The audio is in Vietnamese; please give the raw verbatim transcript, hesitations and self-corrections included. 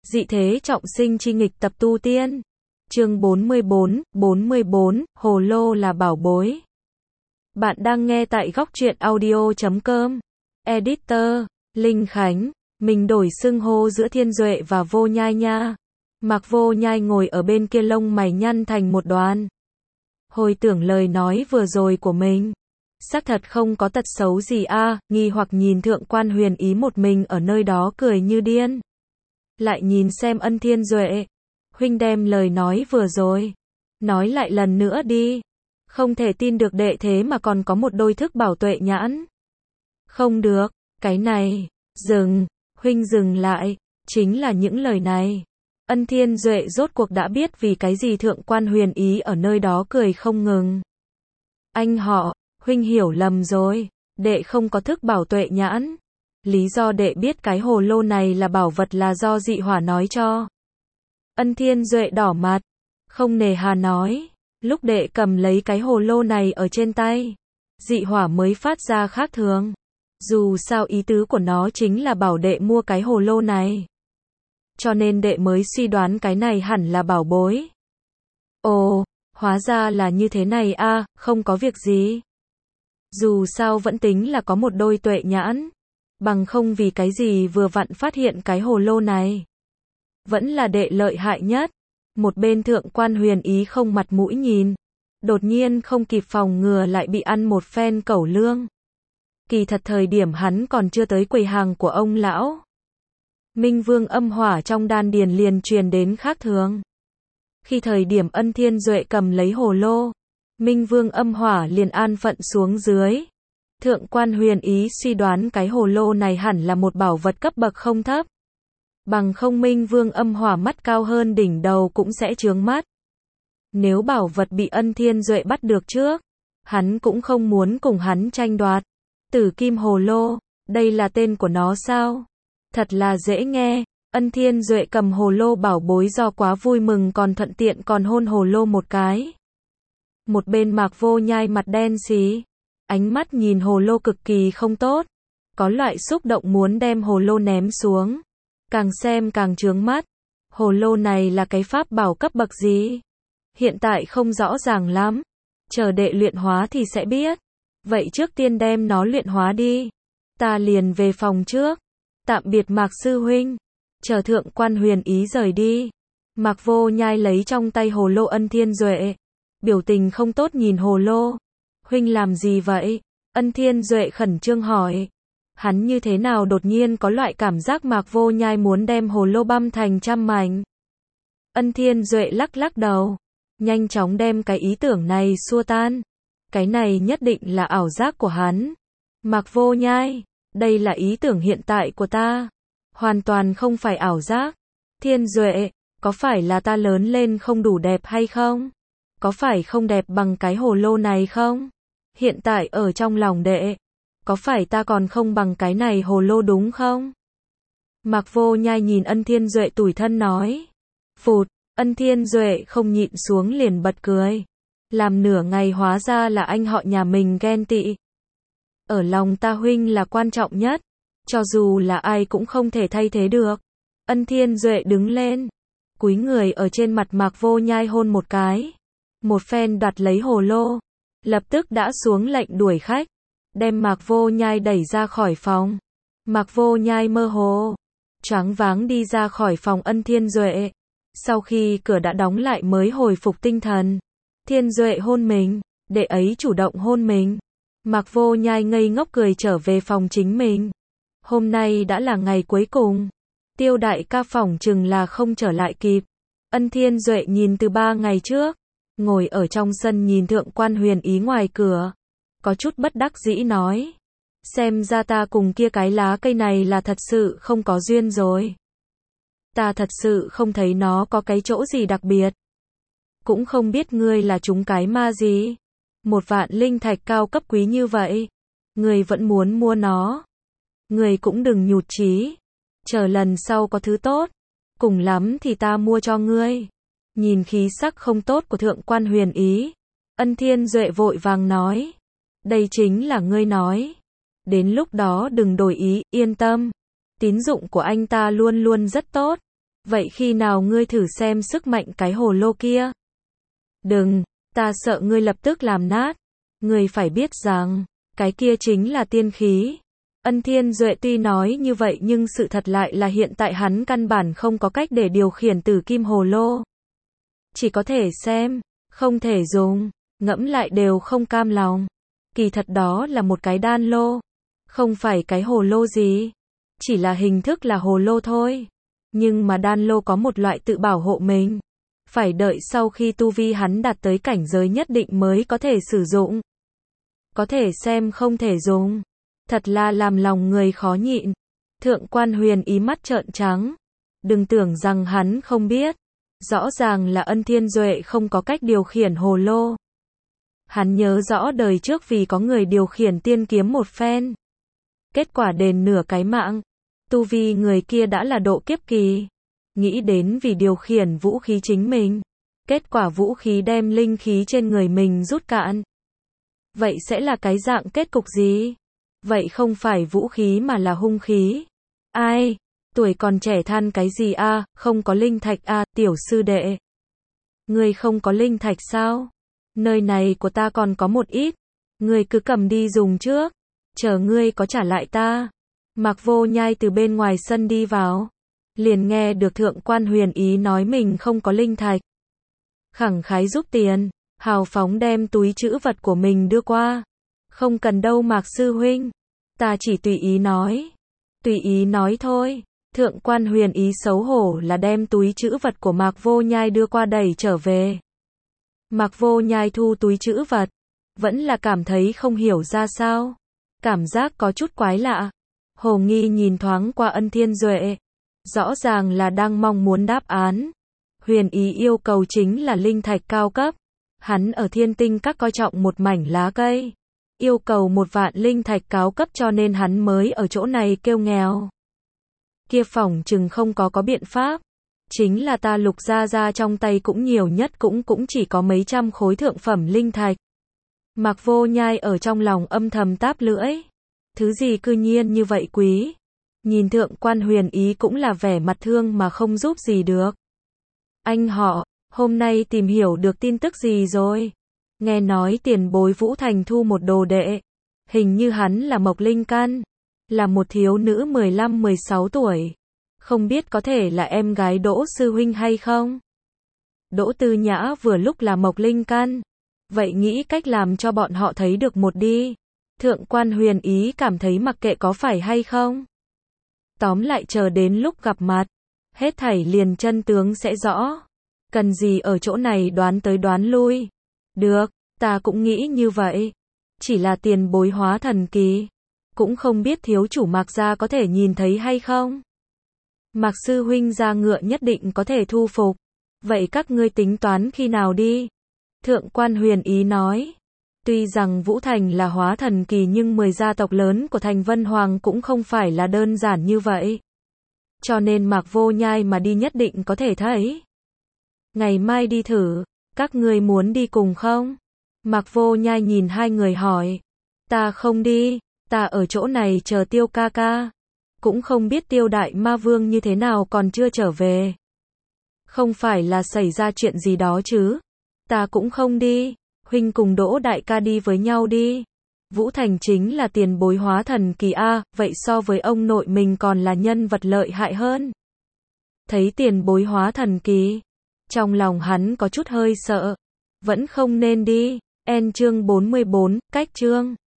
Dị thế trọng sinh chi nghịch tập tu tiên. Chương bốn mươi bốn, bốn mươi bốn, hồ lô là bảo bối. Bạn đang nghe tại góc truyện audio chấm com. Editor, Linh Khánh. Mình đổi xưng hô giữa Thiên Duệ và Vô Nhai nha. Mạc Vô Nhai ngồi ở bên kia lông mày nhăn thành một đoàn. Hồi tưởng lời nói vừa rồi của mình. Xác thật không có tật xấu gì a, à, nghi hoặc nhìn Thượng Quan Huyền Ý một mình ở nơi đó cười như điên. Lại nhìn xem Ân Thiên Duệ. Huynh đem lời nói vừa rồi. Nói lại lần nữa đi. Không thể tin được đệ thế mà còn có một đôi thức bảo tuệ nhãn. Không được, cái này, dừng, huynh dừng lại, chính là những lời này. Ân Thiên Duệ rốt cuộc đã biết vì cái gì Thượng Quan Huyền Ý ở nơi đó cười không ngừng. Anh họ, huynh hiểu lầm rồi, đệ không có thức bảo tuệ nhãn. Lý do đệ biết cái hồ lô này là bảo vật là do dị hỏa nói cho. Ân Thiên Duệ đỏ mặt, không nề hà nói, lúc đệ cầm lấy cái hồ lô này ở trên tay, dị hỏa mới phát ra khác thường. Dù sao ý tứ của nó chính là bảo đệ mua cái hồ lô này. Cho nên đệ mới suy đoán cái này hẳn là bảo bối. Ồ, hóa ra là như thế này a, à, không có việc gì. Dù sao vẫn tính là có một đôi tuệ nhãn. Bằng không vì cái gì vừa vặn phát hiện cái hồ lô này. Vẫn là đệ lợi hại nhất. Một bên Thượng Quan Huyền Ý không mặt mũi nhìn. Đột nhiên không kịp phòng ngừa lại bị ăn một phen cẩu lương. Kỳ thật thời điểm hắn còn chưa tới quầy hàng của ông lão. Minh Vương âm hỏa trong đan điền liền truyền đến khác thường. Khi thời điểm Ân Thiên Duệ cầm lấy hồ lô, Minh Vương âm hỏa liền an phận xuống dưới. Thượng Quan Huyền Ý suy đoán cái hồ lô này hẳn là một bảo vật cấp bậc không thấp. Bằng không Minh Vương âm hỏa mắt cao hơn đỉnh đầu cũng sẽ chướng mắt. Nếu bảo vật bị Ân Thiên Duệ bắt được trước, hắn cũng không muốn cùng hắn tranh đoạt. Tử kim hồ lô, đây là tên của nó sao? Thật là dễ nghe. Ân Thiên Duệ cầm hồ lô bảo bối do quá vui mừng còn thuận tiện còn hôn hồ lô một cái. Một bên Mạc Vô Nhai mặt đen xí. Ánh mắt nhìn hồ lô cực kỳ không tốt. Có loại xúc động muốn đem hồ lô ném xuống. Càng xem càng chướng mắt. Hồ lô này là cái pháp bảo cấp bậc gì? Hiện tại không rõ ràng lắm. Chờ đệ luyện hóa thì sẽ biết. Vậy trước tiên đem nó luyện hóa đi. Ta liền về phòng trước. Tạm biệt Mạc Sư Huynh. Chờ Thượng Quan Huyền Ý rời đi. Mạc Vô Nhai lấy trong tay hồ lô Ân Thiên Duệ. Biểu tình không tốt nhìn hồ lô. Huynh làm gì vậy? Ân Thiên Duệ khẩn trương hỏi. Hắn như thế nào đột nhiên có loại cảm giác Mạc Vô Nhai muốn đem hồ lô băm thành trăm mảnh. Ân Thiên Duệ lắc lắc đầu. Nhanh chóng đem cái ý tưởng này xua tan. Cái này nhất định là ảo giác của hắn. Mạc Vô Nhai, đây là ý tưởng hiện tại của ta. Hoàn toàn không phải ảo giác. Thiên Duệ, có phải là ta lớn lên không đủ đẹp hay không? Có phải không đẹp bằng cái hồ lô này không? Hiện tại ở trong lòng đệ, có phải ta còn không bằng cái này hồ lô đúng không? Mạc Vô Nhai nhìn Ân Thiên Duệ tủi thân nói. Phụt, Ân Thiên Duệ không nhịn xuống liền bật cười. Làm nửa ngày hóa ra là anh họ nhà mình ghen tị. Ở lòng ta huynh là quan trọng nhất. Cho dù là ai cũng không thể thay thế được. Ân Thiên Duệ đứng lên. Cúi người ở trên mặt Mạc Vô Nhai hôn một cái. Một phen đoạt lấy hồ lô. Lập tức đã xuống lệnh đuổi khách. Đem Mạc Vô Nhai đẩy ra khỏi phòng. Mạc Vô Nhai mơ hồ. Choáng váng đi ra khỏi phòng Ân Thiên Duệ. Sau khi cửa đã đóng lại mới hồi phục tinh thần. Thiên Duệ hôn mình. Đệ ấy chủ động hôn mình. Mạc Vô Nhai ngây ngốc cười trở về phòng chính mình. Hôm nay đã là ngày cuối cùng. Tiêu đại ca phỏng chừng là không trở lại kịp. Ân Thiên Duệ nhìn từ ba ngày trước. Ngồi ở trong sân nhìn Thượng Quan Huyền Ý ngoài cửa. Có chút bất đắc dĩ nói. Xem ra ta cùng kia cái lá cây này là thật sự không có duyên rồi. Ta thật sự không thấy nó có cái chỗ gì đặc biệt. Cũng không biết ngươi là chúng cái ma gì. Một vạn linh thạch cao cấp quý như vậy. Ngươi vẫn muốn mua nó. Ngươi cũng đừng nhụt chí. Chờ lần sau có thứ tốt. Cùng lắm thì ta mua cho ngươi. Nhìn khí sắc không tốt của Thượng Quan Huyền Ý. Ân Thiên Duệ vội vàng nói. Đây chính là ngươi nói. Đến lúc đó đừng đổi ý, yên tâm. Tín dụng của anh ta luôn luôn rất tốt. Vậy khi nào ngươi thử xem sức mạnh cái hồ lô kia? Đừng, ta sợ ngươi lập tức làm nát. Ngươi phải biết rằng, cái kia chính là tiên khí. Ân Thiên Duệ tuy nói như vậy nhưng sự thật lại là hiện tại hắn căn bản không có cách để điều khiển tử kim hồ lô. Chỉ có thể xem, không thể dùng, ngẫm lại đều không cam lòng. Kỳ thật đó là một cái đan lô, không phải cái hồ lô gì, chỉ là hình thức là hồ lô thôi. Nhưng mà đan lô có một loại tự bảo hộ mình, phải đợi sau khi tu vi hắn đạt tới cảnh giới nhất định mới có thể sử dụng. Có thể xem không thể dùng, thật là làm lòng người khó nhịn. Thượng quan Huyền Ý mắt trợn trắng, đừng tưởng rằng hắn không biết, rõ ràng là Ân Thiên Duệ không có cách điều khiển hồ lô. Hắn nhớ rõ đời trước vì có người điều khiển tiên kiếm một phen, kết quả đền nửa cái mạng. Tu vi người kia đã là độ kiếp kỳ, nghĩ đến vì điều khiển vũ khí chính mình, kết quả vũ khí đem linh khí trên người mình rút cạn. Vậy sẽ là cái dạng kết cục gì? Vậy không phải vũ khí mà là hung khí. Ai? Tuổi còn trẻ than cái gì a? À? Không có linh thạch a, à, tiểu sư đệ. Ngươi không có linh thạch sao? Nơi này của ta còn có một ít, ngươi cứ cầm đi dùng trước, chờ ngươi có trả lại ta. Mạc Vô Nhai từ bên ngoài sân đi vào, liền nghe được Thượng quan Huyền Ý nói mình không có linh thạch. Khẳng khái giúp tiền, hào phóng đem túi trữ vật của mình đưa qua. Không cần đâu Mạc sư huynh, ta chỉ tùy ý nói. Tùy ý nói thôi. Thượng quan Huyền Ý xấu hổ là đem túi trữ vật của Mạc Vô Nhai đưa qua đẩy trở về. Mạc Vô Nhai thu túi trữ vật, vẫn là cảm thấy không hiểu ra sao, cảm giác có chút quái lạ. Hồ nghi nhìn thoáng qua Ân Thiên Duệ, rõ ràng là đang mong muốn đáp án. Huyền Ý yêu cầu chính là linh thạch cao cấp, hắn ở Thiên Tinh Các coi trọng một mảnh lá cây, yêu cầu một vạn linh thạch cao cấp cho nên hắn mới ở chỗ này kêu nghèo. Kia phỏng chừng không có có biện pháp, chính là ta Lục gia gia trong tay cũng nhiều nhất cũng cũng chỉ có mấy trăm khối thượng phẩm linh thạch. Mạc Vô Nhai ở trong lòng âm thầm táp lưỡi. Thứ gì cư nhiên như vậy quý? Nhìn Thượng quan Huyền Ý cũng là vẻ mặt thương mà không giúp gì được. Anh họ, hôm nay tìm hiểu được tin tức gì rồi? Nghe nói tiền bối Vũ Thành thu một đồ đệ, hình như hắn là Mộc Linh Căn, là một thiếu nữ mười lăm mười sáu tuổi. Không biết có thể là em gái Đỗ sư huynh hay không? Đỗ Tư Nhã vừa lúc là Mộc Linh Căn, vậy nghĩ cách làm cho bọn họ thấy được một đi. Thượng quan Huyền Ý cảm thấy mặc kệ có phải hay không, tóm lại chờ đến lúc gặp mặt, hết thảy liền chân tướng sẽ rõ. Cần gì ở chỗ này đoán tới đoán lui. Được, ta cũng nghĩ như vậy. Chỉ là tiền bối hóa thần kỳ, cũng không biết thiếu chủ Mạc gia có thể nhìn thấy hay không. Mạc sư huynh ra ngựa nhất định có thể thu phục. Vậy các ngươi tính toán khi nào đi? Thượng quan Huyền Ý nói. Tuy rằng Vũ Thành là hóa thần kỳ nhưng mười gia tộc lớn của Thành Vân Hoàng cũng không phải là đơn giản như vậy. Cho nên Mạc Vô Nhai mà đi nhất định có thể thấy. Ngày mai đi thử, các ngươi muốn đi cùng không? Mạc Vô Nhai nhìn hai người hỏi. Ta không đi, ta ở chỗ này chờ Tiêu ca ca. Cũng không biết Tiêu đại ma vương như thế nào còn chưa trở về. Không phải là xảy ra chuyện gì đó chứ? Ta cũng không đi. Huynh cùng Đỗ đại ca đi với nhau đi. Vũ Thành chính là tiền bối hóa thần kỳ a, vậy so với ông nội mình còn là nhân vật lợi hại hơn. Thấy tiền bối hóa thần kỳ, trong lòng hắn có chút hơi sợ, vẫn không nên đi. En chương bốn mươi bốn, cách chương